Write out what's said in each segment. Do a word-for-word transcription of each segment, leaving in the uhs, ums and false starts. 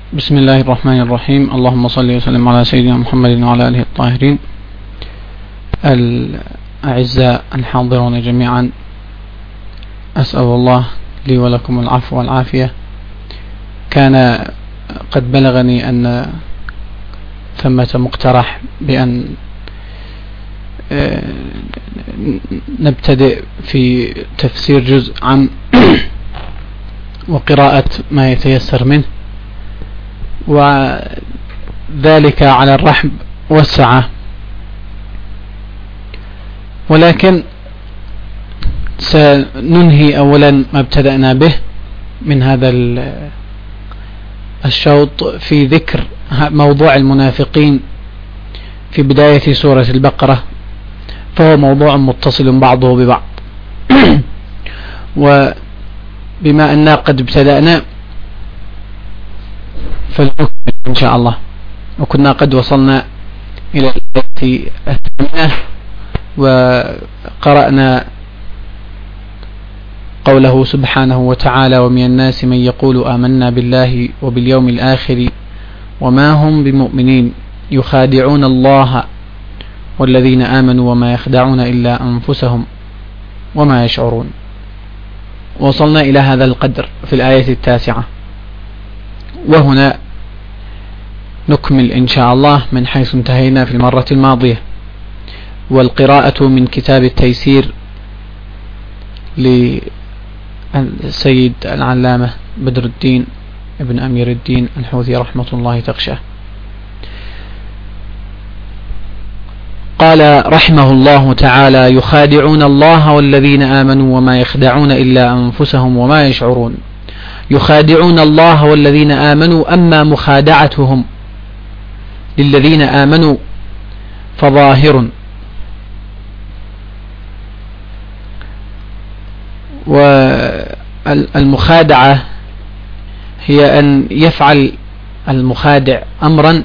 بسم الله الرحمن الرحيم. اللهم صل وسلم على سيدنا محمد وعلى آله الطاهرين. الأعزاء الحاضرون جميعا، أسأل الله لي ولكم العفو والعافية. كان قد بلغني أن ثمة مقترح بأن نبتدئ في تفسير جزء عام وقراءة ما يتيسر منه، وذلك على الرحب والسعة، ولكن سننهي أولا ما ابتدأنا به من هذا الشوط في ذكر موضوع المنافقين في بداية سورة البقرة، فهو موضوع متصل بعضه ببعض. وبما أننا قد ابتدأنا فلنكمل إن شاء الله. وكنا قد وصلنا إلى التي الثامنة وقرأنا قوله سبحانه وتعالى: ومن الناس من يقول آمنا بالله وباليوم الآخر وما هم بمؤمنين يخادعون الله والذين آمنوا وما يخدعون إلا أنفسهم وما يشعرون. وصلنا إلى هذا القدر في الآية التاسعة، وهنا نكمل إن شاء الله من حيث انتهينا في المرة الماضية. والقراءة من كتاب التيسير للسيد العلامة بدر الدين ابن أمير الدين الحوثي رحمة الله تغشاه. قال رحمه الله تعالى: يخادعون الله والذين آمنوا وما يخدعون إلا أنفسهم وما يشعرون. يخادعون الله والذين آمنوا، أما مخادعتهم للذين آمنوا فظاهر، والمخادعة هي أن يفعل المخادع أمرا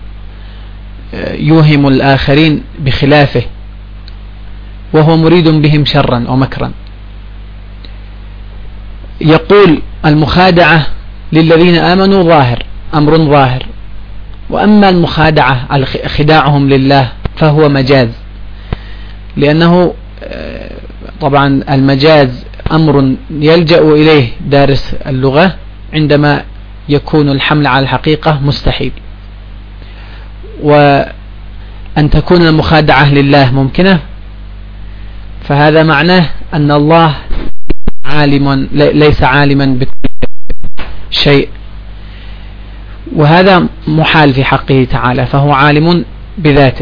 يوهم الآخرين بخلافه وهو مريد بهم شرا ومكرا. يقول المخادعة للذين آمنوا ظاهر، أمر ظاهر، وأما المخادعة خداعهم لله فهو مجاز، لأنه طبعا المجاز أمر يلجأ إليه دارس اللغة عندما يكون الحمل على الحقيقة مستحيل، وأن تكون المخادعة لله ممكنة، فهذا معناه أن الله عالم ليس عالما بكل شيء، وهذا محال في حقه تعالى، فهو عالم بذاته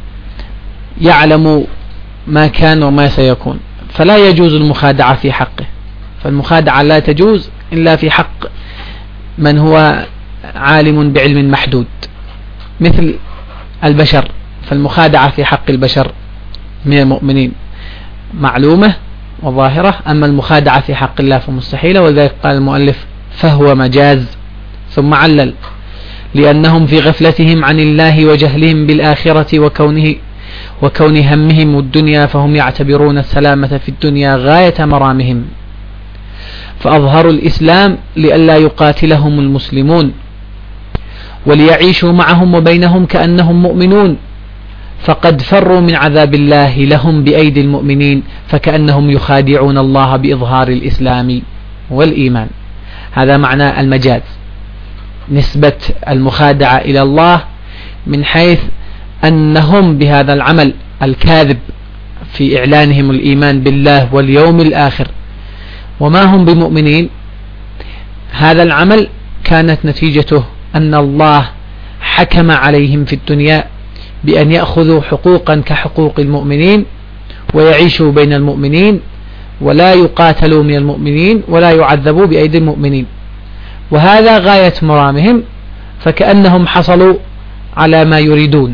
يعلم ما كان وما سيكون، فلا يجوز المخادعة في حقه. فالمخادعة لا تجوز إلا في حق من هو عالم بعلم محدود مثل البشر، فالمخادعة في حق البشر من المؤمنين معلومة وظاهرة، أما المخادعة في حق الله فمستحيلة. ولذلك قال المؤلف: فهو مجاز، ثم علل: لأنهم في غفلتهم عن الله وجهلهم بالآخرة وكونه وكون همهم الدنيا، فهم يعتبرون السلامة في الدنيا غاية مرامهم، فأظهروا الإسلام لئلا يقاتلهم المسلمون وليعيشوا معهم وبينهم كأنهم مؤمنون، فقد فروا من عذاب الله لهم بأيدي المؤمنين، فكأنهم يخادعون الله بإظهار الإسلام والإيمان. هذا معنى المجاز، نسبة المخادعة إلى الله من حيث أنهم بهذا العمل الكاذب في إعلانهم الإيمان بالله واليوم الآخر وما هم بمؤمنين، هذا العمل كانت نتيجته أن الله حكم عليهم في الدنيا بأن يأخذوا حقوقا كحقوق المؤمنين ويعيشوا بين المؤمنين ولا يقاتلوا من المؤمنين ولا يعذبوا بأيدي المؤمنين، وهذا غاية مرامهم، فكأنهم حصلوا على ما يريدون،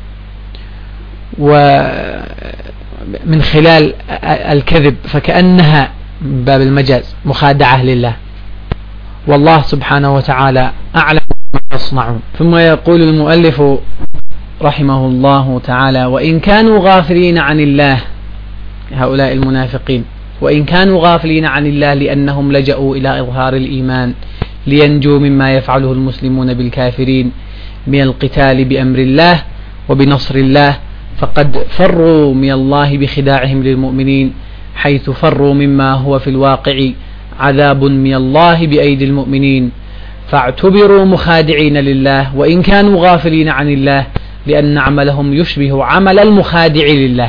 ومن خلال الكذب، فكأنها باب المجاز مخادعة لله، والله سبحانه وتعالى أعلم ما يصنعون. ثم يقول المؤلف رحمه الله تعالى: وإن كانوا غافلين عن الله، هؤلاء المنافقين، وإن كانوا غافلين عن الله لأنهم لجأوا إلى إظهار الإيمان لينجوا مما يفعله المسلمون بالكافرين من القتال بأمر الله وبنصر الله، فقد فروا من الله بخداعهم للمؤمنين، حيث فروا مما هو في الواقع عذاب من الله بأيدي المؤمنين، فاعتبروا مخادعين لله وإن كانوا غافلين عن الله، لأن عملهم يشبه عمل المخادع لله.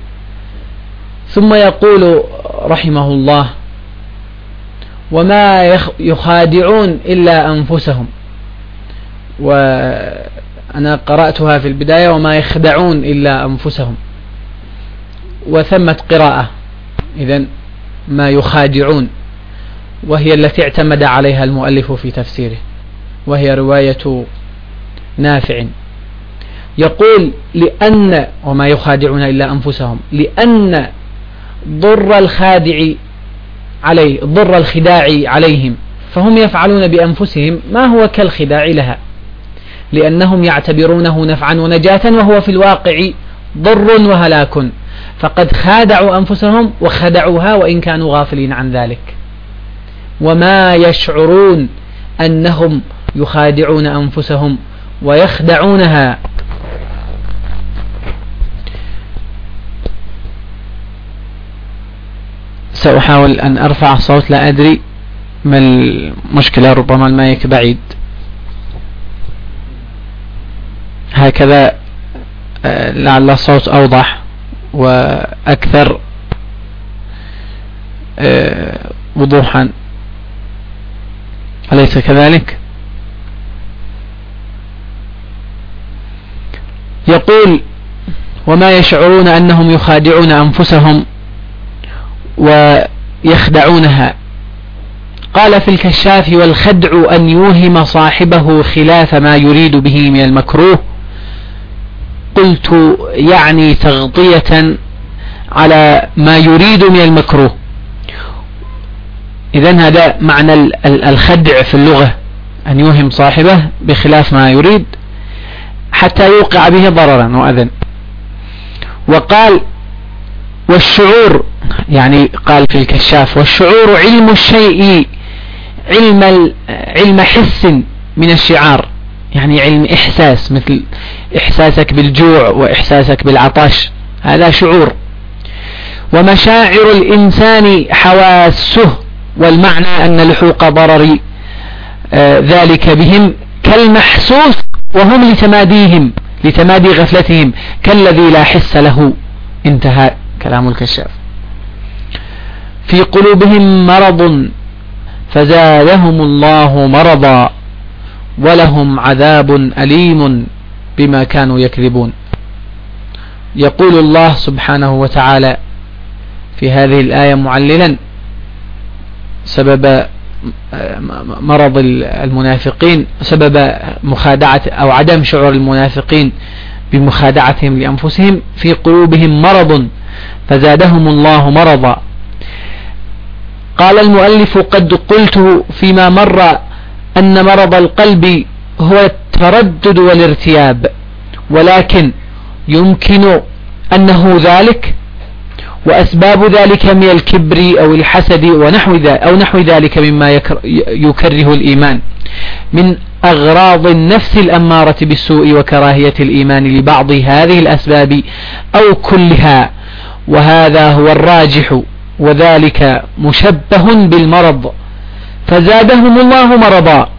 ثم يقول رحمه الله: وما يخادعون إلا أنفسهم. وأنا قرأتها في البداية: وما يخدعون إلا أنفسهم، وثمة قراءة إذن ما يخادعون، وهي التي اعتمد عليها المؤلف في تفسيره، وهي رواية نافع. يقول: لأن وما يخادعون إلا أنفسهم، لأن ضر الخادع عليه ضر الخداع عليهم، فهم يفعلون بأنفسهم ما هو كالخداع لها، لأنهم يعتبرونه نفعا ونجاة، وهو في الواقع ضر وهلاك، فقد خادعوا أنفسهم وخدعوها وإن كانوا غافلين عن ذلك، وما يشعرون أنهم يخادعون أنفسهم ويخدعونها. سأحاول أن أرفع صوت، لا أدري ما المشكلة، ربما المايك بعيد. هكذا لعل الصوت أوضح وأكثر وضوحا، أليس كذلك؟ يقول: وما يشعرون أنهم يخادعون أنفسهم ويخدعونها. قال في الكشاف: والخدع أن يوهم صاحبه خلاف ما يريد به من المكروه. قلت: يعني تغطية على ما يريد من المكروه. إذن هذا معنى الخدع في اللغة، أن يوهم صاحبه بخلاف ما يريد حتى يوقع به ضررا وأذى. وقال: والشعور، يعني قال في الكشاف: والشعور علم الشيء علم علم حس من الشعار، يعني علم إحساس، مثل إحساسك بالجوع وإحساسك بالعطش، هذا شعور. ومشاعر الإنسان حواسه، والمعنى أن لحوق ضرر آه ذلك بهم كالمحسوس، وهم لتماديهم لتمادي غفلتهم كالذي لا حس له. انتهى كلام الكشاف. في قلوبهم مرض فزادهم الله مرضا ولهم عذاب أليم بما كانوا يكذبون. يقول الله سبحانه وتعالى في هذه الآية معللا سبب مرض المنافقين، سبب مخادعة أو عدم شعور المنافقين بمخادعتهم لأنفسهم: في قلوبهم مرض فزادهم الله مرضا. قال المؤلف: قد قلت فيما مر أن مرض القلب هو التردد والارتياب، ولكن يمكن أنه ذلك، وأسباب ذلك من الكبر أو الحسد ونحو ذلك أو نحو ذلك مما يكره الإيمان من أغراض النفس الأمارة بالسوء وكراهية الإيمان لبعض هذه الأسباب أو كلها، وهذا هو الراجح، وذلك مشبه بالمرض. فزادهم الله مرضا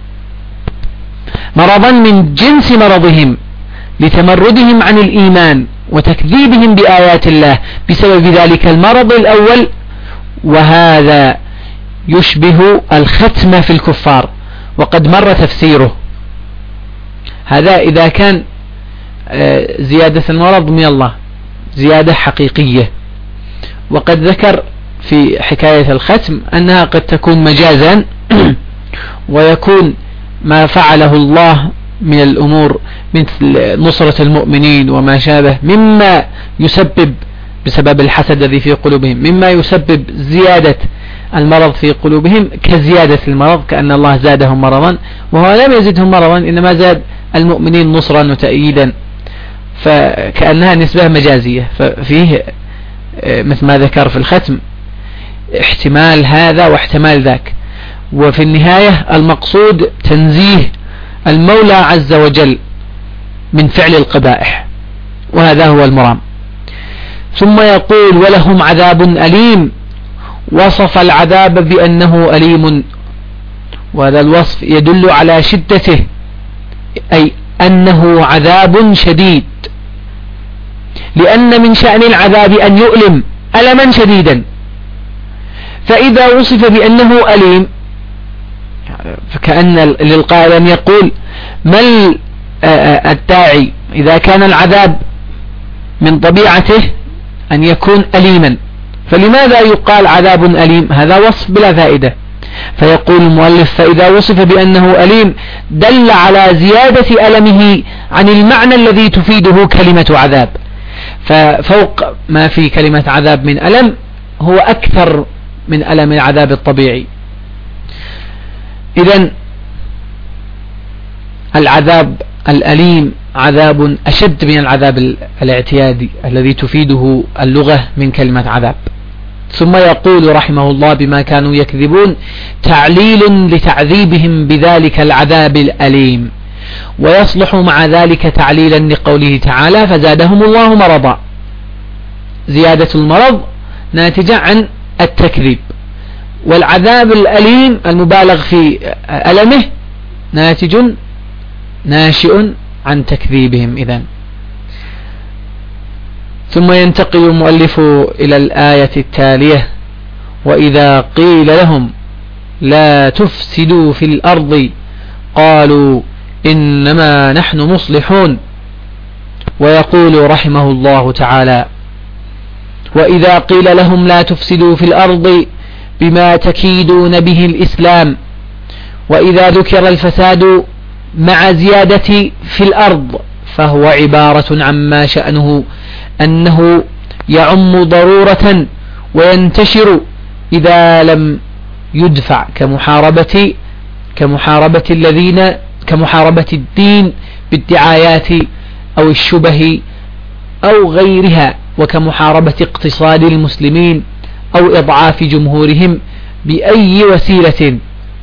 مرضا من جنس مرضهم لتمردهم عن الإيمان وتكذيبهم بآيات الله بسبب ذلك المرض الأول، وهذا يشبه الختم في الكفار، وقد مر تفسيره. هذا إذا كان زيادة المرض من الله زيادة حقيقية. وقد ذكر في حكاية الختم أنها قد تكون مجازا ويكون ما فعله الله من الأمور مثل نصرة المؤمنين وما شابه مما يسبب بسبب الحسد الذي في قلوبهم، مما يسبب زيادة المرض في قلوبهم كزيادة المرض، كأن الله زادهم مرضا، وهو لم يزدهم مرضا إنما زاد المؤمنين نصرا وتأييدا، فكأنها نسبة مجازية. ففيه مثل ما ذكر في الختم احتمال هذا واحتمال ذاك. وفي النهاية المقصود تنزيه المولى عز وجل من فعل القبائح، وهذا هو المرام. ثم يقول ولهم عذاب أليم، وصف العذاب بأنه أليم، وهذا الوصف يدل على شدته، أي أنه عذاب شديد، لأن من شأن العذاب أن يؤلم ألما شديدا. فإذا وصف بأنه أليم فكأن للقائل يقول ما الداعي إذا كان العذاب من طبيعته أن يكون أليما، فلماذا يقال عذاب أليم؟ هذا وصف بلا فائدة. فيقول المؤلف فإذا وصف بأنه أليم دل على زيادة ألمه عن المعنى الذي تفيده كلمة عذاب، ففوق ما في كلمة عذاب من ألم هو أكثر من ألم العذاب الطبيعي. إذن العذاب الأليم عذاب أشد من العذاب الاعتيادي الذي تفيده اللغة من كلمة عذاب. ثم يقول رحمه الله بما كانوا يكذبون تعليل لتعذيبهم بذلك العذاب الأليم، ويصلح مع ذلك تعليلا لقوله تعالى فزادهم الله مرضا. زيادة المرض ناتجة عن التكذيب، والعذاب الأليم المبالغ في ألمه ناتج ناشئ عن تكذيبهم. إذن ثم ينتقل المؤلف إلى الآية التالية وإذا قيل لهم لا تفسدوا في الأرض قالوا إنما نحن مصلحون. ويقول رحمه الله تعالى وإذا قيل لهم لا تفسدوا في الأرض بما تكيدون به الإسلام. وإذا ذكر الفساد مع زيادة في الأرض فهو عبارة عما شأنه أنه يعم ضرورة وينتشر إذا لم يدفع كمحاربة كمحاربة الذين كمحاربة الدين بالدعايات أو الشبه أو غيرها، وكمحاربة اقتصاد المسلمين أو إضعاف جمهورهم بأي وسيلة.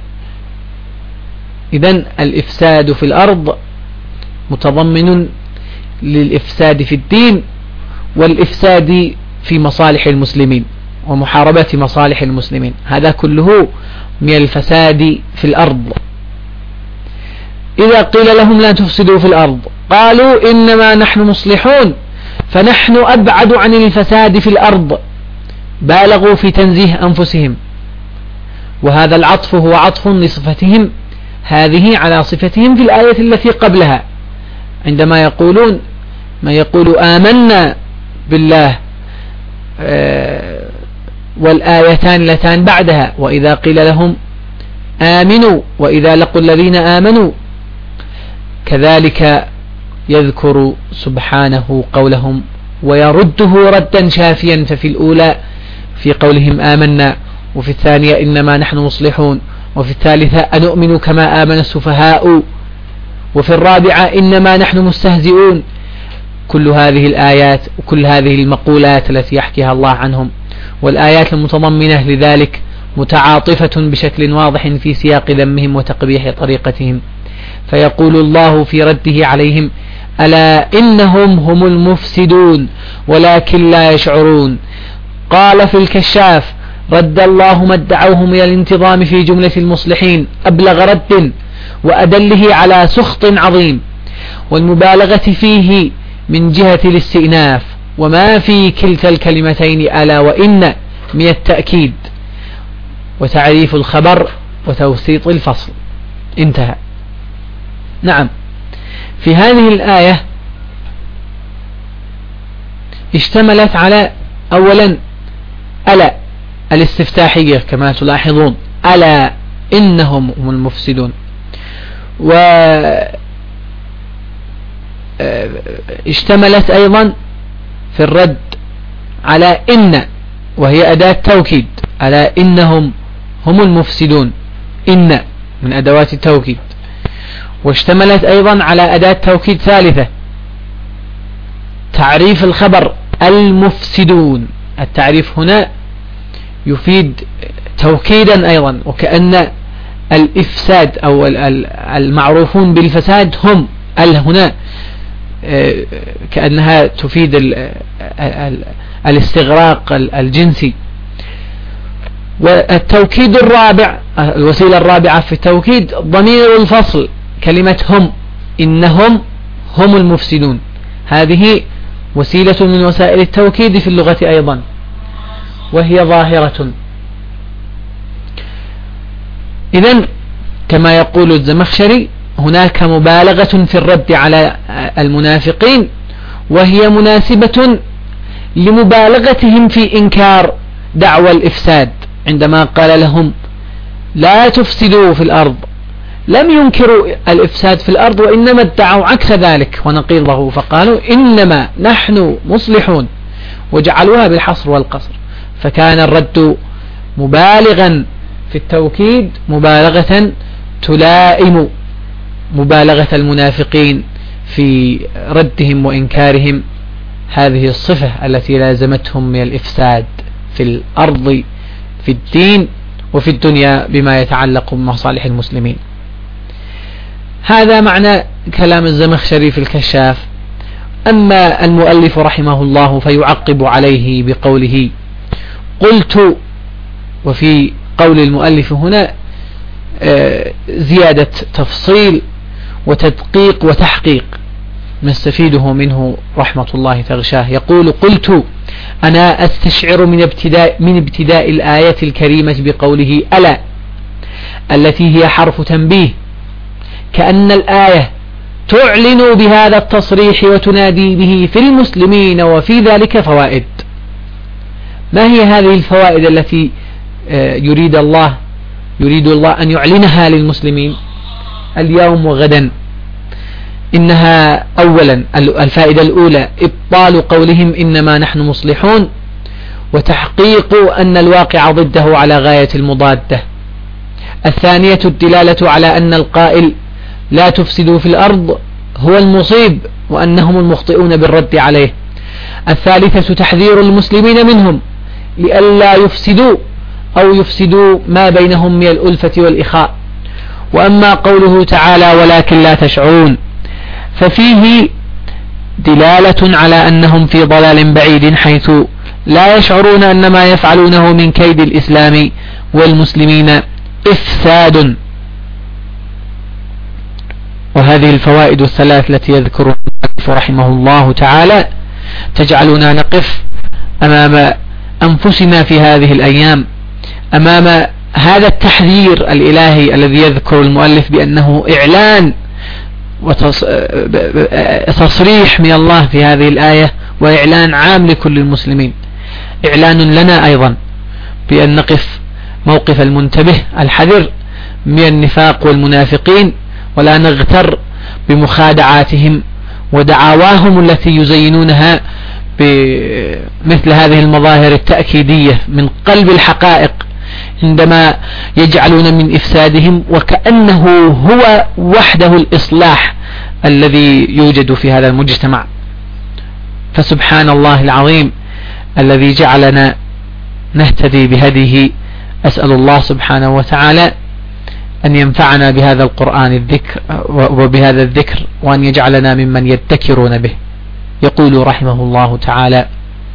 إذن الإفساد في الأرض متضمن للإفساد في الدين والإفساد في مصالح المسلمين ومحاربة مصالح المسلمين، هذا كله من الفساد في الأرض. إذا قيل لهم لا تفسدوا في الأرض قالوا إنما نحن مصلحون، فنحن أبعد عن الفساد في الأرض، بالغوا في تنزيه أنفسهم. وهذا العطف هو عطف لصفتهم هذه على صفتهم في الآية التي قبلها، عندما يقولون ما يقول آمنا بالله والآيتان اللتان بعدها وإذا قيل لهم آمنوا وإذا لقوا الذين آمنوا. كذلك يذكر سبحانه قولهم ويرده ردا شافيا، ففي الأولى في قولهم آمنا، وفي الثانية إنما نحن مصلحون، وفي الثالثة أنؤمن كما آمن السفهاء، وفي الرابعة إنما نحن مستهزئون. كل هذه الآيات وكل هذه المقولات التي يحكيها الله عنهم والآيات المتضمنة لذلك متعاطفة بشكل واضح في سياق ذمهم وتقبيح طريقتهم. فيقول الله في رده عليهم ألا إنهم هم المفسدون ولكن لا يشعرون. قال في الكشاف رد الله ما ادعوهم إلى الانتظام في جملة المصلحين أبلغ رد وأدله على سخط عظيم، والمبالغة فيه من جهة الاستئناف، وما في كلتا الكلمتين ألا وإن من التأكيد وتعريف الخبر وتوسيط الفصل. انتهى. نعم، في هذه الآية اشتملت على أولا ألا الاستفتاحية كما تلاحظون، ألا إنهم هم المفسدون، واشتملت أيضا في الرد على إن وهي أداة توكيد، ألا إنهم هم المفسدون، إن من أدوات التوكيد. واشتملت أيضا على أداة توكيد ثالثة تعريف الخبر المفسدون. التعريف هنا يفيد توكيدا أيضا، وكأن الإفساد أو المعروفون بالفساد هم ال هنا كأنها تفيد الاستغراق الجنسي. والتوكيد الرابع، الوسيلة الرابعة في التوكيد ضمير الفصل، كلمة هم، إنهم هم المفسدون، هذه وسيلة من وسائل التوكيد في اللغة أيضا، وهي ظاهرة. إذن كما يقول الزمخشري هناك مبالغة في الرد على المنافقين، وهي مناسبة لمبالغتهم في إنكار دعوى الإفساد، عندما قال لهم لا تفسدوا في الأرض، لم ينكروا الإفساد في الأرض، وإنما ادعوا عكس ذلك ونقيضه، فقالوا إنما نحن مصلحون، وجعلوها بالحصر والقصر. فكان الرد مبالغا في التوكيد، مبالغة تلائم مبالغة المنافقين في ردهم وإنكارهم هذه الصفة التي لازمتهم من الإفساد في الأرض في الدين وفي الدنيا بما يتعلق بمصالح المسلمين. هذا معنى كلام الزمخشري في الكشاف. أما المؤلف رحمه الله فيعقب عليه بقوله قلت، وفي قول المؤلف هنا زيادة تفصيل وتدقيق وتحقيق نستفيده منه رحمة الله تغشاه. يقول قلت أنا أستشعر من ابتداء, من ابتداء الآية الكريمة بقوله ألا التي هي حرف تنبيه، كأن الآية تعلن بهذا التصريح وتنادي به في المسلمين، وفي ذلك فوائد. ما هي هذه الفوائد التي يريد الله يريد الله أن يعلنها للمسلمين اليوم وغدا؟ إنها أولا الفائدة الأولى إبطال قولهم إنما نحن مصلحون، وتحقيق أن الواقع ضده على غاية المضادة. الثانية الدلالة على أن القائل لا تفسدوا في الأرض هو المصيب، وأنهم المخطئون بالرد عليه. الثالثة تحذير المسلمين منهم لئلا يفسدوا أو يفسدوا ما بينهم من الألفة والإخاء. وأما قوله تعالى ولكن لا تشعرون ففيه دلالة على أنهم في ضلال بعيد، حيث لا يشعرون أن ما يفعلونه من كيد الإسلام والمسلمين إفساد. وهذه الفوائد الثلاث التي يذكرها رحمه الله تعالى تجعلنا نقف أمام أنفسنا في هذه الأيام، أمام هذا التحذير الإلهي الذي يذكر المؤلف بأنه إعلان وتصريح من الله في هذه الآية، وإعلان عام لكل المسلمين، إعلان لنا أيضا بأن نقف موقف المنتبه الحذر من النفاق والمنافقين، ولا نغتر بمخادعاتهم ودعاواهم التي يزينونها بمثل هذه المظاهر التأكيدية من قلب الحقائق، عندما يجعلون من إفسادهم وكأنه هو وحده الإصلاح الذي يوجد في هذا المجتمع. فسبحان الله العظيم الذي جعلنا نهتدي بهديه. أسأل الله سبحانه وتعالى أن ينفعنا بهذا القرآن الذكر وبهذا الذكر، وأن يجعلنا ممن يذكرون به. يقول رحمه الله تعالى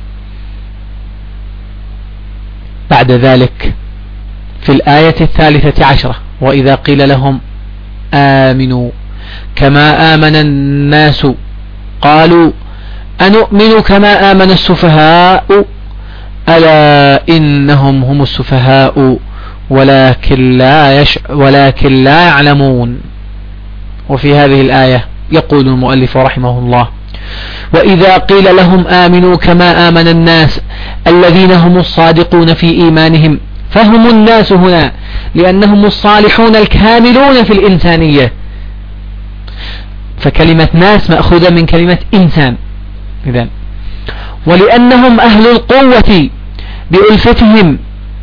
بعد ذلك في الآية الثالثة عشرة وإذا قيل لهم آمنوا كما آمن الناس قالوا أنؤمن كما آمن السفهاء ألا إنهم هم السفهاء ولكن لا, يش ولكن لا يعلمون. وفي هذه الآية يقول المؤلف رحمه الله وإذا قيل لهم آمنوا كما آمن الناس الذين هم الصادقون في إيمانهم، فهم الناس هنا لأنهم الصالحون الكاملون في الإنسانية، فكلمة ناس مأخوذة من كلمة إنسان إذن، ولأنهم أهل القوة بألفتهم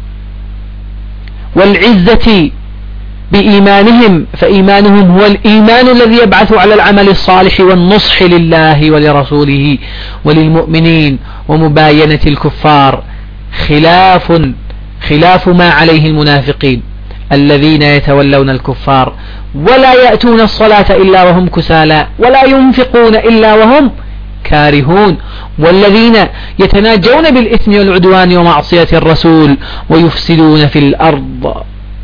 والعزة بإيمانهم، فإيمانهم هو الإيمان الذي يبعث على العمل الصالح والنصح لله ولرسوله وللمؤمنين ومباينة الكفار، خلاف خلاف ما عليه المنافقين الذين يتولون الكفار ولا يأتون الصلاة إلا وهم كسالى ولا ينفقون إلا وهم كارهون والذين يتناجون بالإثم والعدوان ومعصية الرسول ويفسدون في الأرض.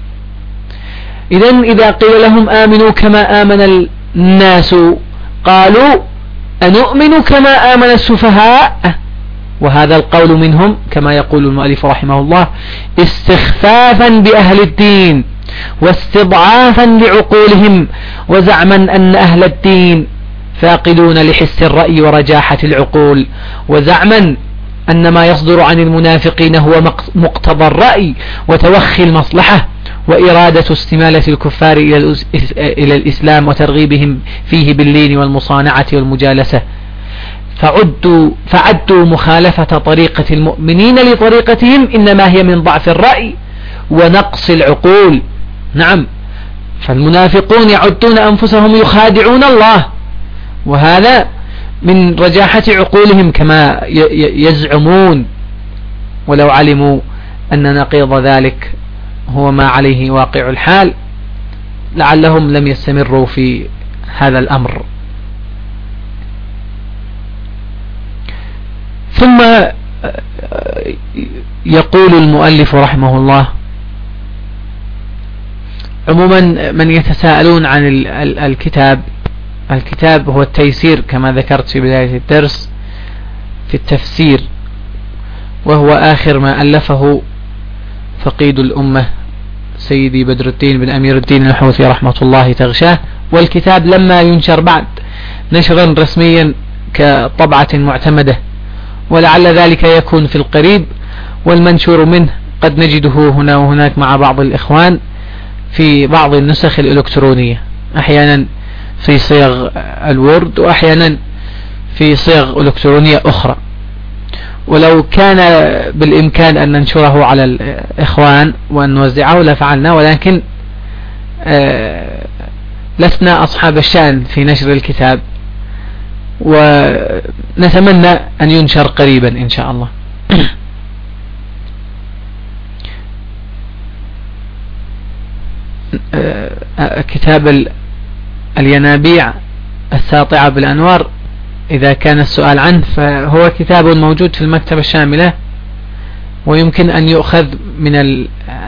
إذن إذا قيل لهم آمنوا كما آمن الناس قالوا أنؤمن كما آمن السفهاء، وهذا القول منهم كما يقول المؤلف رحمه الله استخفافا بأهل الدين واستضعافا لعقولهم وزعما أن أهل الدين فاقدون لحس الرأي ورجاحة العقول، وزعما أن ما يصدر عن المنافقين هو مقتضى الرأي وتوخي المصلحة وإرادة استمالة الكفار إلى الإسلام وترغيبهم فيه باللين والمصانعة والمجالسة، فعدوا, فعدوا مخالفة طريقة المؤمنين لطريقتهم إنما هي من ضعف الرأي ونقص العقول. نعم، فالمنافقون يعدون أنفسهم يخادعون الله، وهذا من رجاحة عقولهم كما يزعمون، ولو علموا أن نقيض ذلك هو ما عليه واقع الحال لعلهم لم يستمروا في هذا الأمر. ثم يقول المؤلف رحمه الله عموما من يتساءلون عن الكتاب، الكتاب هو التيسير كما ذكرت في بداية الدرس في التفسير، وهو آخر ما ألفه فقيد الأمة سيدي بدر الدين بن أمير الدين الحوثي رحمة الله تغشاه، والكتاب لما ينشر بعد نشرا رسميا كطبعة معتمدة، ولعل ذلك يكون في القريب، والمنشور منه قد نجده هنا وهناك مع بعض الإخوان في بعض النسخ الإلكترونية، أحيانا في صيغ الوورد وأحيانا في صيغ إلكترونية أخرى. ولو كان بالإمكان أن ننشره على الإخوان وأن نوزعه لفعلنا، ولكن لسنا أصحاب الشأن في نشر الكتاب، ونتمنى أن ينشر قريبا إن شاء الله. كتاب الينابيع الساطعة بالأنوار إذا كان السؤال عنه فهو كتاب موجود في المكتبة الشاملة، ويمكن أن يؤخذ من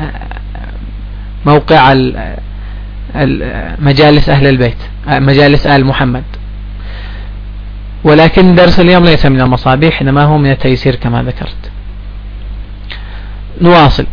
موقع مجالس أهل البيت، مجالس آل محمد، ولكن درس اليوم ليس من المصابيح إنما هو من التيسير كما ذكرت. نواصل.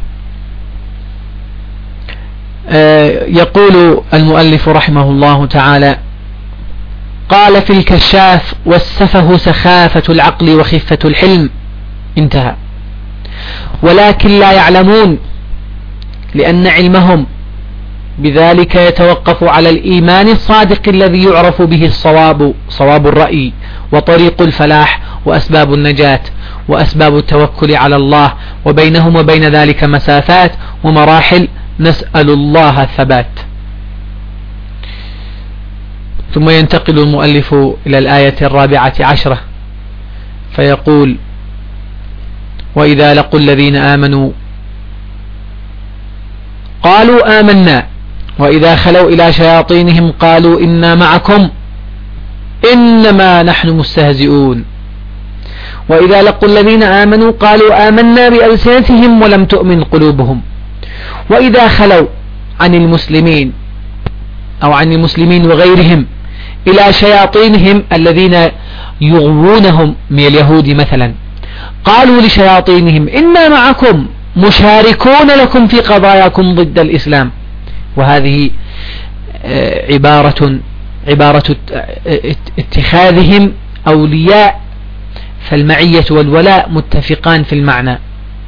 يقول المؤلف رحمه الله تعالى قال في الكشاف والسفه سخافة العقل وخفة الحلم، انتهى. ولكن لا يعلمون لأن علمهم بذلك يتوقف على الإيمان الصادق الذي يعرف به الصواب، صواب الرأي وطريق الفلاح وأسباب النجاة وأسباب التوكل على الله، وبينهم وبين ذلك مسافات ومراحل نسأل الله الثبات. ثم ينتقل المؤلف إلى الآية الرابعة عشرة فيقول وإذا لقوا الذين آمنوا قالوا آمنا وإذا خلوا إلى شياطينهم قالوا إنا معكم إنما نحن مستهزئون. وإذا لقوا الذين آمنوا قالوا آمنا بألسنتهم ولم تؤمن قلوبهم. وإذا خلوا عن المسلمين أو عن المسلمين وغيرهم إلى شياطينهم الذين يغوونهم من اليهود مثلا قالوا لشياطينهم إنا معكم مشاركون لكم في قضاياكم ضد الإسلام. وهذه عبارة عبارة اتخاذهم أولياء، فالمعية والولاء متفقان في المعنى.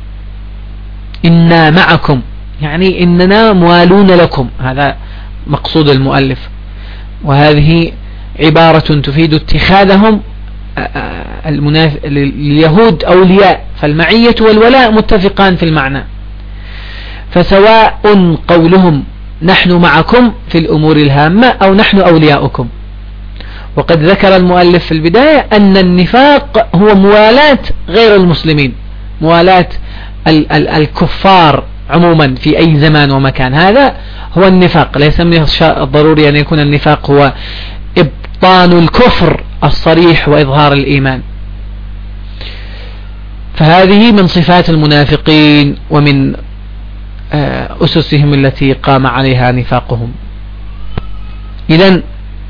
إنا معكم يعني إننا موالون لكم، هذا مقصود المؤلف، وهذه عبارة تفيد اتخاذهم المناف... اليهود أولياء، فالمعية والولاء متفقان في المعنى. فسواء قولهم نحن معكم في الأمور الهامة أو نحن أولياؤكم. وقد ذكر المؤلف في البداية أن النفاق هو موالاة غير المسلمين، موالاة ال ال الكفار عموما في أي زمان ومكان، هذا هو النفاق. ليس من الضروري أن يكون النفاق هو إبطان الكفر الصريح وإظهار الإيمان. فهذه من صفات المنافقين ومن أسسهم التي قام عليها نفاقهم. إذن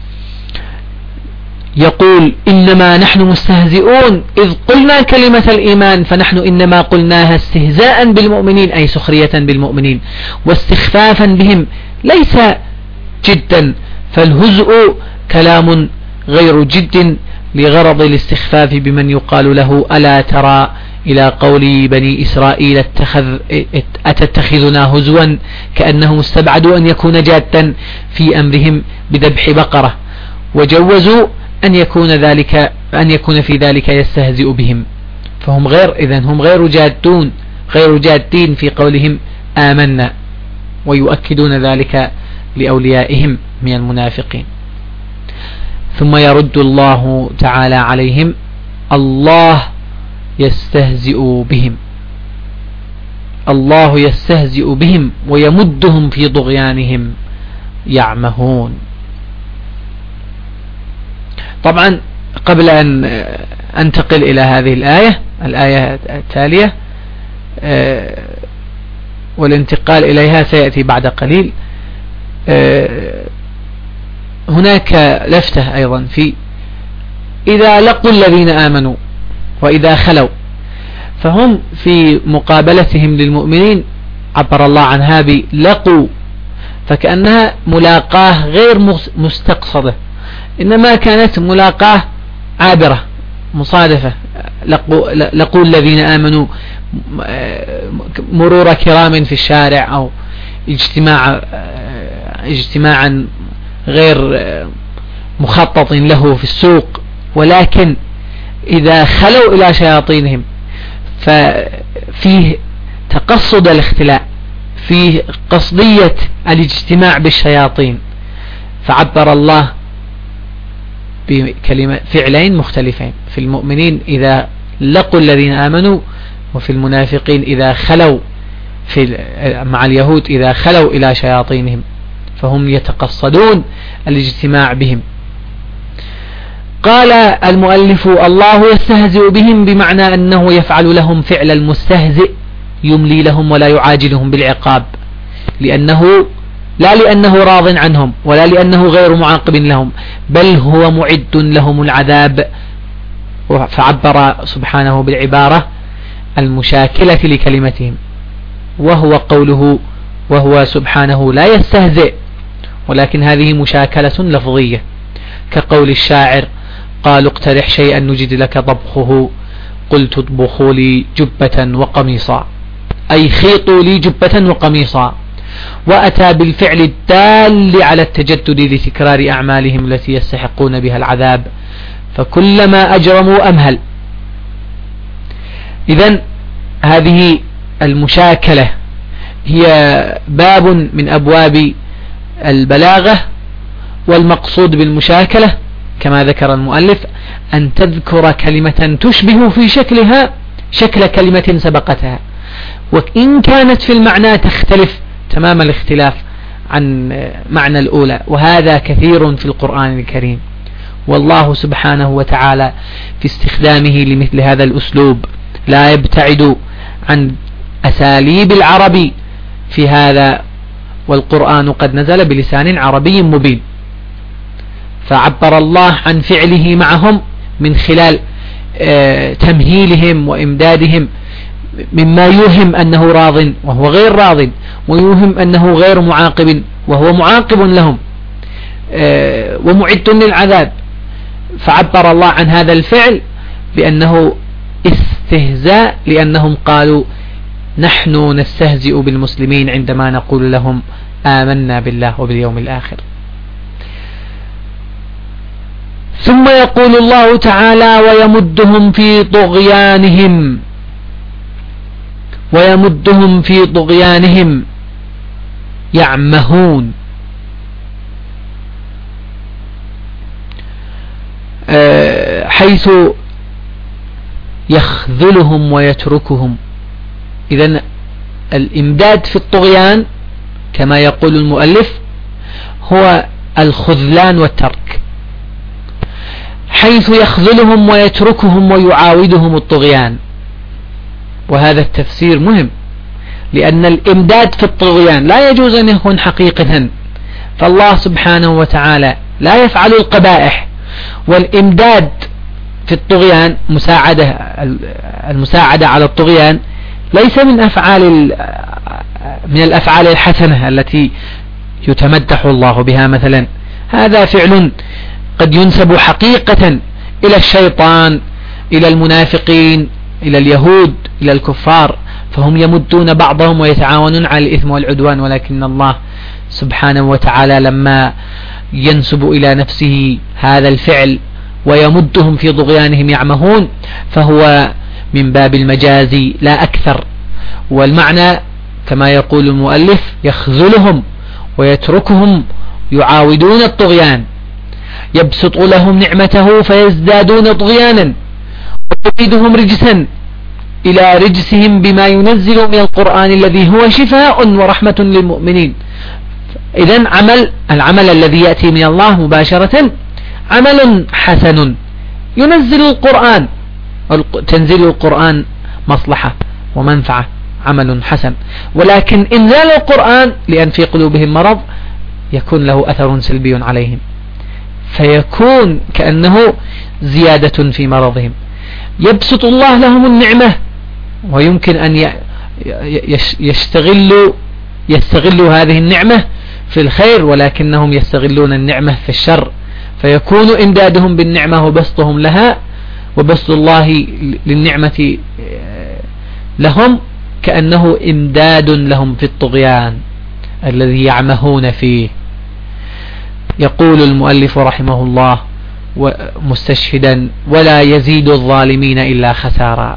يقول إنما نحن مستهزئون إذ قلنا كلمة الإيمان، فنحن إنما قلناها استهزاء بالمؤمنين أي سخرية بالمؤمنين واستخفافا بهم ليس جدا، فالهزء كلام غير جد لغرض الاستخفاف بمن يقال له ألا ترى إلى قول بني إسرائيل اتخذ أتتخذنا هزوا، كأنهم استبعدوا أن يكون جادا في أمرهم بذبح بقرة، وجوزوا أن يكون ذلك أن يكون في ذلك يستهزئ بهم، فهم غير إذن هم غير جادون غير جادين في قولهم آمنا، ويؤكدون ذلك لأوليائهم من المنافقين. ثم يرد الله تعالى عليهم الله يستهزئ بهم، الله يستهزئ بهم ويمدهم في طغيانهم يعمهون. طبعا قبل أن أنتقل إلى هذه الآية الآية التالية والانتقال إليها سيأتي بعد قليل، هناك لفتة أيضا في إذا لقوا الذين آمنوا وإذا خلوا، فهم في مقابلتهم للمؤمنين عبر الله عنها بلقوا، فكأنها ملاقاه غير مستقصدة، إنما كانت ملاقاه عابرة مصادفة. لقوا, لقوا الذين آمنوا مرور كرام في الشارع أو اجتماع اجتماعا غير مخطط له في السوق، ولكن إذا خلوا إلى شياطينهم ففيه تقصد الاختلاء، فيه قصدية الاجتماع بالشياطين، فعبر الله بكلمة فعلين مختلفين في المؤمنين إذا لقوا الذين آمنوا، وفي المنافقين إذا خلوا في مع اليهود إذا خلوا إلى شياطينهم، فهم يتقصدون الاجتماع بهم. قال المؤلف الله يستهزئ بهم بمعنى أنه يفعل لهم فعل المستهزئ، يملي لهم ولا يعاجلهم بالعقاب، لأنه لا لأنه راض عنهم ولا لأنه غير معاقب لهم، بل هو معد لهم العذاب. فعبر سبحانه بالعبارة المشاكلة لكلمتهم، وهو قوله وهو سبحانه لا يستهزئ، ولكن هذه مشاكلة لفظية كقول الشاعر قالوا اقترح شيئا نجد لك طبخه قلت اطبخوا لي جبة وقميصا، أي خيطوا لي جبة وقميصا. وأتى بالفعل الدال على التجدد لتكرار أعمالهم التي يستحقون بها العذاب، فكلما أجرموا أمهل. إذن هذه المشاكلة هي باب من أبواب البلاغة، والمقصود بالمشاكلة كما ذكر المؤلف أن تذكر كلمة تشبه في شكلها شكل كلمة سبقتها، وإن كانت في المعنى تختلف تمام الاختلاف عن معنى الأولى، وهذا كثير في القرآن الكريم. والله سبحانه وتعالى في استخدامه لمثل هذا الأسلوب لا يبتعد عن أساليب العرب في هذا، والقرآن قد نزل بلسان عربي مبين، فعبر الله عن فعله معهم من خلال تمهيلهم وإمدادهم مما يوهم أنه راض وهو غير راض، ويوهم أنه غير معاقب وهو معاقب لهم، ومعد للعذاب. فعبر الله عن هذا الفعل بأنه استهزاء، لأنهم قالوا نحن نستهزئ بالمسلمين عندما نقول لهم آمنا بالله وباليوم الآخر. ثم يقول الله تعالى ويمدهم في طغيانهم ويمدهم في طغيانهم يعمهون، حيث يخذلهم ويتركهم. إذن الإمداد في الطغيان كما يقول المؤلف هو الخذلان والترك، حيث يخذلهم ويتركهم ويعاودهم الطغيان. وهذا التفسير مهم، لأن الإمداد في الطغيان لا يجوز أن يكون حقيقة، فالله سبحانه وتعالى لا يفعل القبائح، والإمداد في الطغيان مساعدة المساعدة على الطغيان ليس من أفعال من الأفعال الحسنة التي يتمدح الله بها مثلا، هذا فعل قد ينسب حقيقة إلى الشيطان، إلى المنافقين، إلى اليهود، إلى الكفار، فهم يمدون بعضهم ويتعاونون على الإثم والعدوان، ولكن الله سبحانه وتعالى لما ينسب إلى نفسه هذا الفعل ويمدهم في طغيانهم يعمهون فهو من باب المجازي لا أكثر. والمعنى كما يقول المؤلف يخذلهم ويتركهم يعاودون الطغيان، يبسط لهم نعمته فيزدادون طغيانا، ويزيدهم رجسا إلى رجسهم بما ينزل من القرآن الذي هو شفاء ورحمة للمؤمنين. إذن عمل العمل الذي يأتي من الله مباشرة عمل حسن، ينزل القرآن، تنزيل القرآن مصلحة ومنفعة، عمل حسن. ولكن إنزال القرآن لأن في قلوبهم مرض يكون له أثر سلبي عليهم، فيكون كأنه زيادة في مرضهم. يبسط الله لهم النعمة ويمكن أن يستغلوا يستغلوا هذه النعمة في الخير، ولكنهم يستغلون النعمة في الشر، فيكون إمدادهم بالنعمة وبسطهم لها وبسط الله للنعمة لهم كأنه إمداد لهم في الطغيان الذي يعمهون فيه. يقول المؤلف رحمه الله مستشهدا: ولا يزيد الظالمين إلا خسارا.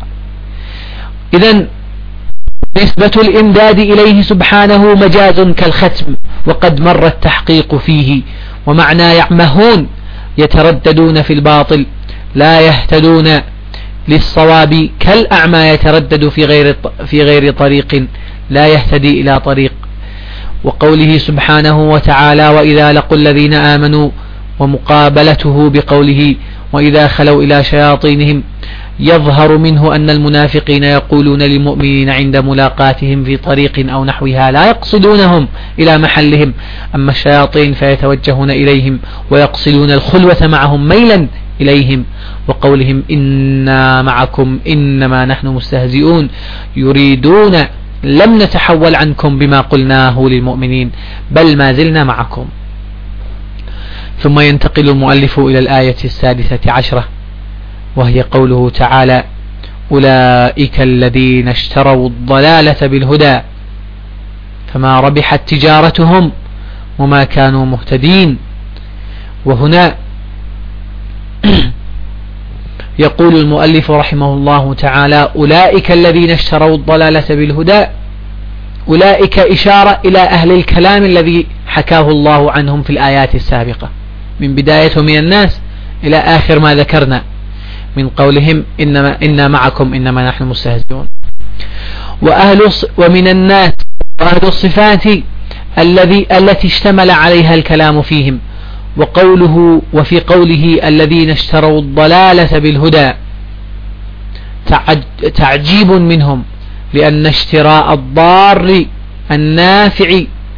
إذن نسبة الإمداد إليه سبحانه مجاز كالختم، وقد مر التحقيق فيه. ومعنى يعمهون يترددون في الباطل لا يهتدون للصواب، كالأعمى يتردد في غير في غير طريق لا يهتدي إلى طريق. وقوله سبحانه وتعالى: وإذا لقوا الذين آمنوا، ومقابلته بقوله: وإذا خلوا إلى شياطينهم، يظهر منه أن المنافقين يقولون للمؤمنين عند ملاقاتهم في طريق أو نحوها لا يقصدونهم إلى محلهم، أما الشياطين فيتوجهون إليهم ويقصدون الخلوة معهم ميلا إليهم. وقولهم: إنا معكم إنما نحن مستهزئون، يريدون لم نتحول عنكم بما قلناه للمؤمنين بل ما زلنا معكم. ثم ينتقل المؤلف إلى الآية السادسة عشرة، وهي قوله تعالى: أولئك الذين اشتروا الضلالة بالهدى فما ربحت تجارتهم وما كانوا مهتدين. وهنا يقول المؤلف رحمه الله تعالى: أولئك الذين اشتروا الضلالة بالهدى، أولئك إشارة إلى أهل الكلام الذي حكاه الله عنهم في الآيات السابقة من بداية من الناس إلى آخر ما ذكرنا من قولهم إنما إنا معكم إنما نحن مستهزئون. وأهل ومن الناس وأهل الصفات الذي التي اشتمل عليها الكلام فيهم. وقوله وفي قوله الذين اشتروا الضلالة بالهدى تعجيب منهم، لأن اشتراء الضار النافع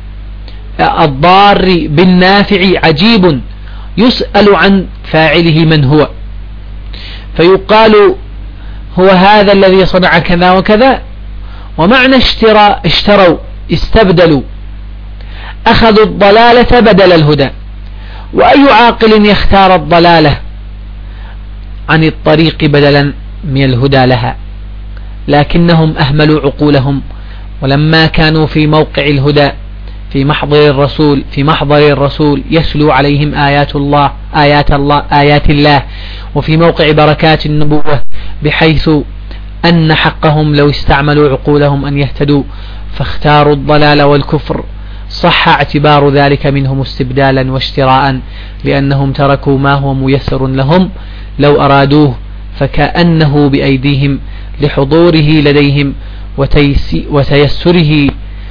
الضار بالنافع عجيب، يسأل عن فاعله من هو، فيقال هو هذا الذي صنع كذا وكذا. ومعنى اشتراء اشتروا استبدلوا، أخذوا الضلالة بدل الهدى. وأي عاقل يختار الضلالة عن الطريق بدلا من الهدى لها؟ لكنهم أهملوا عقولهم، ولما كانوا في موقع الهدى في محضر الرسول في محضر الرسول يسلو عليهم آيات الله آيات الله آيات الله وفي موقع بركات النبوة، بحيث أن حقهم لو استعملوا عقولهم أن يهتدوا، فاختاروا الضلال والكفر، صح اعتبار ذلك منهم استبدالا واشتراء، لأنهم تركوا ما هو ميسر لهم لو أرادوه، فكأنه بأيديهم لحضوره لديهم، وتيسره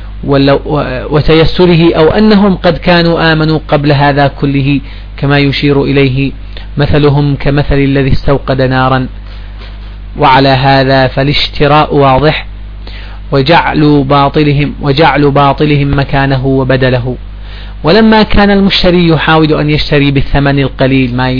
وتيسره أو أنهم قد كانوا آمنوا قبل هذا كله، كما يشير إليه مثلهم كمثل الذي استوقد نارا. وعلى هذا فالاشتراء واضح، وجعل باطلهم وجعل باطلهم مكانه وبدله. ولما كان المشتري يحاول أن يشتري بالثمن القليل ما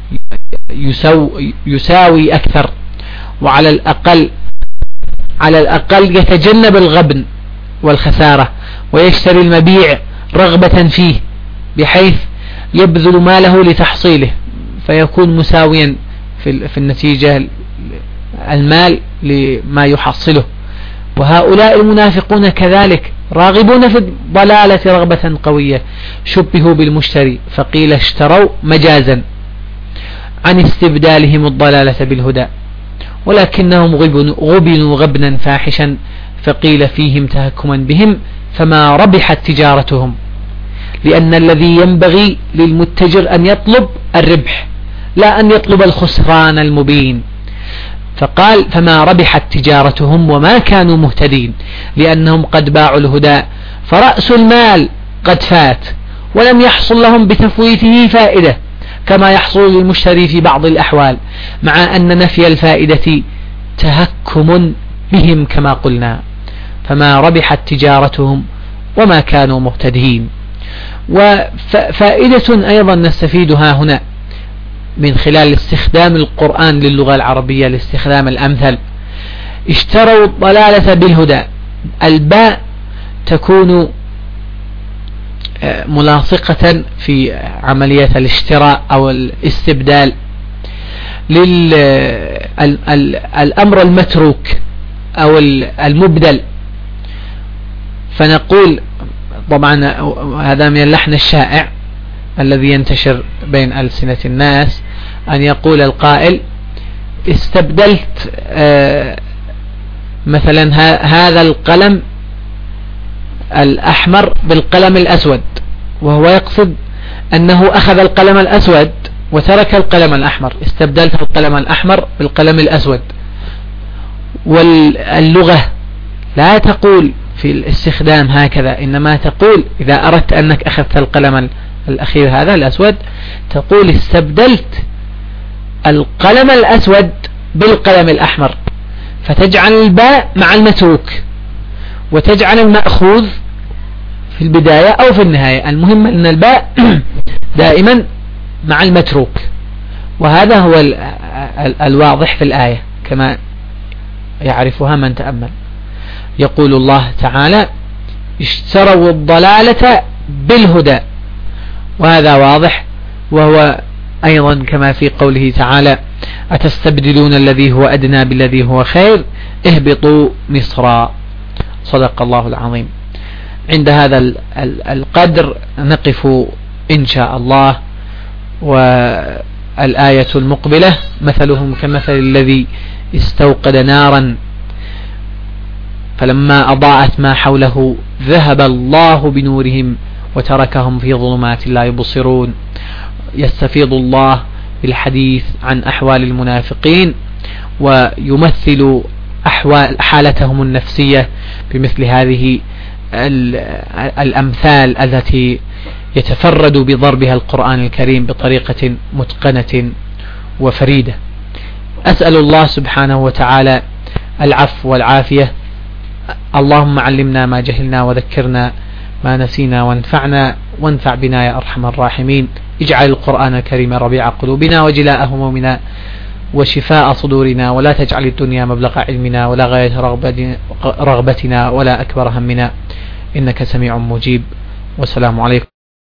يساوي أكثر، وعلى الأقل على الأقل يتجنب الغبن والخسارة، ويشتري المبيع رغبة فيه بحيث يبذل ماله لتحصيله، فيكون مساويا في النتيجة المال لما يحصله. وهؤلاء المنافقون كذلك راغبون في الضلالة رغبة قوية، شبهوا بالمشتري فقيل اشتروا مجازا عن استبدالهم الضلالة بالهدى، ولكنهم غبنوا غبنا فاحشا فقيل فيهم تهكما بهم فما ربحت تجارتهم، لأن الذي ينبغي للمتجر أن يطلب الربح لا أن يطلب الخسران المبين. فقال فما ربحت تجارتهم وما كانوا مهتدين، لأنهم قد باعوا الهدى فرأس المال قد فات ولم يحصل لهم بتفويته فائدة، كما يحصل للمشتري في بعض الأحوال، مع أن نفي الفائدة تهكم بهم كما قلنا. فما ربحت تجارتهم وما كانوا مهتدين. وفائدة أيضا نستفيدها هنا من خلال استخدام القرآن للغة العربية الاستخدام الأمثل. اشتروا الضلالة بالهدى، الباء تكون ملاصقة في عملية الاشتراء أو الاستبدال للأمر المتروك أو المبدل. فنقول طبعا هذا من اللحن الشائع الذي ينتشر بين ألسنة الناس، أن يقول القائل استبدلت مثلا هذا القلم الأحمر بالقلم الأسود، وهو يقصد أنه أخذ القلم الأسود وترك القلم الأحمر، استبدلت القلم الأحمر بالقلم الأسود. واللغة لا تقول في الاستخدام هكذا، إنما تقول إذا أردت أنك أخذت القلم الأخير هذا الأسود تقول استبدلت القلم الأسود بالقلم الأحمر، فتجعل الباء مع المتروك وتجعل المأخوذ في البداية أو في النهاية، المهم أن الباء دائما مع المتروك. وهذا هو الواضح في الآية كما يعرفها من تأمل. يقول الله تعالى اشتروا الضلالة بالهدى، وهذا واضح، وهو أيضا كما في قوله تعالى أتستبدلون الذي هو أدنى بالذي هو خير اهبطوا مصرا. صدق الله العظيم. عند هذا القدر نقف إن شاء الله. والآية المقبلة مثلهم كمثل الذي استوقد نارا فلما أضاءت ما حوله ذهب الله بنورهم وتركهم في ظلمات لا يبصرون. يستفيض الله بالحديث عن أحوال المنافقين ويمثل أحوال حالتهم النفسية بمثل هذه الأمثال التي يتفرد بضربها القرآن الكريم بطريقة متقنة وفريدة. أسأل الله سبحانه وتعالى العفو والعافية. اللهم علمنا ما جهلنا وذكرنا ما نسينا وانفعنا وانفع بنا يا أرحم الراحمين. اجعل القرآن الكريم ربيع قلوبنا وجلاء همومنا وشفاء صدورنا، ولا تجعل الدنيا مبلغ علمنا ولا غاية رغبتنا ولا أكبر همنا، إنك سميع مجيب. والسلام عليكم.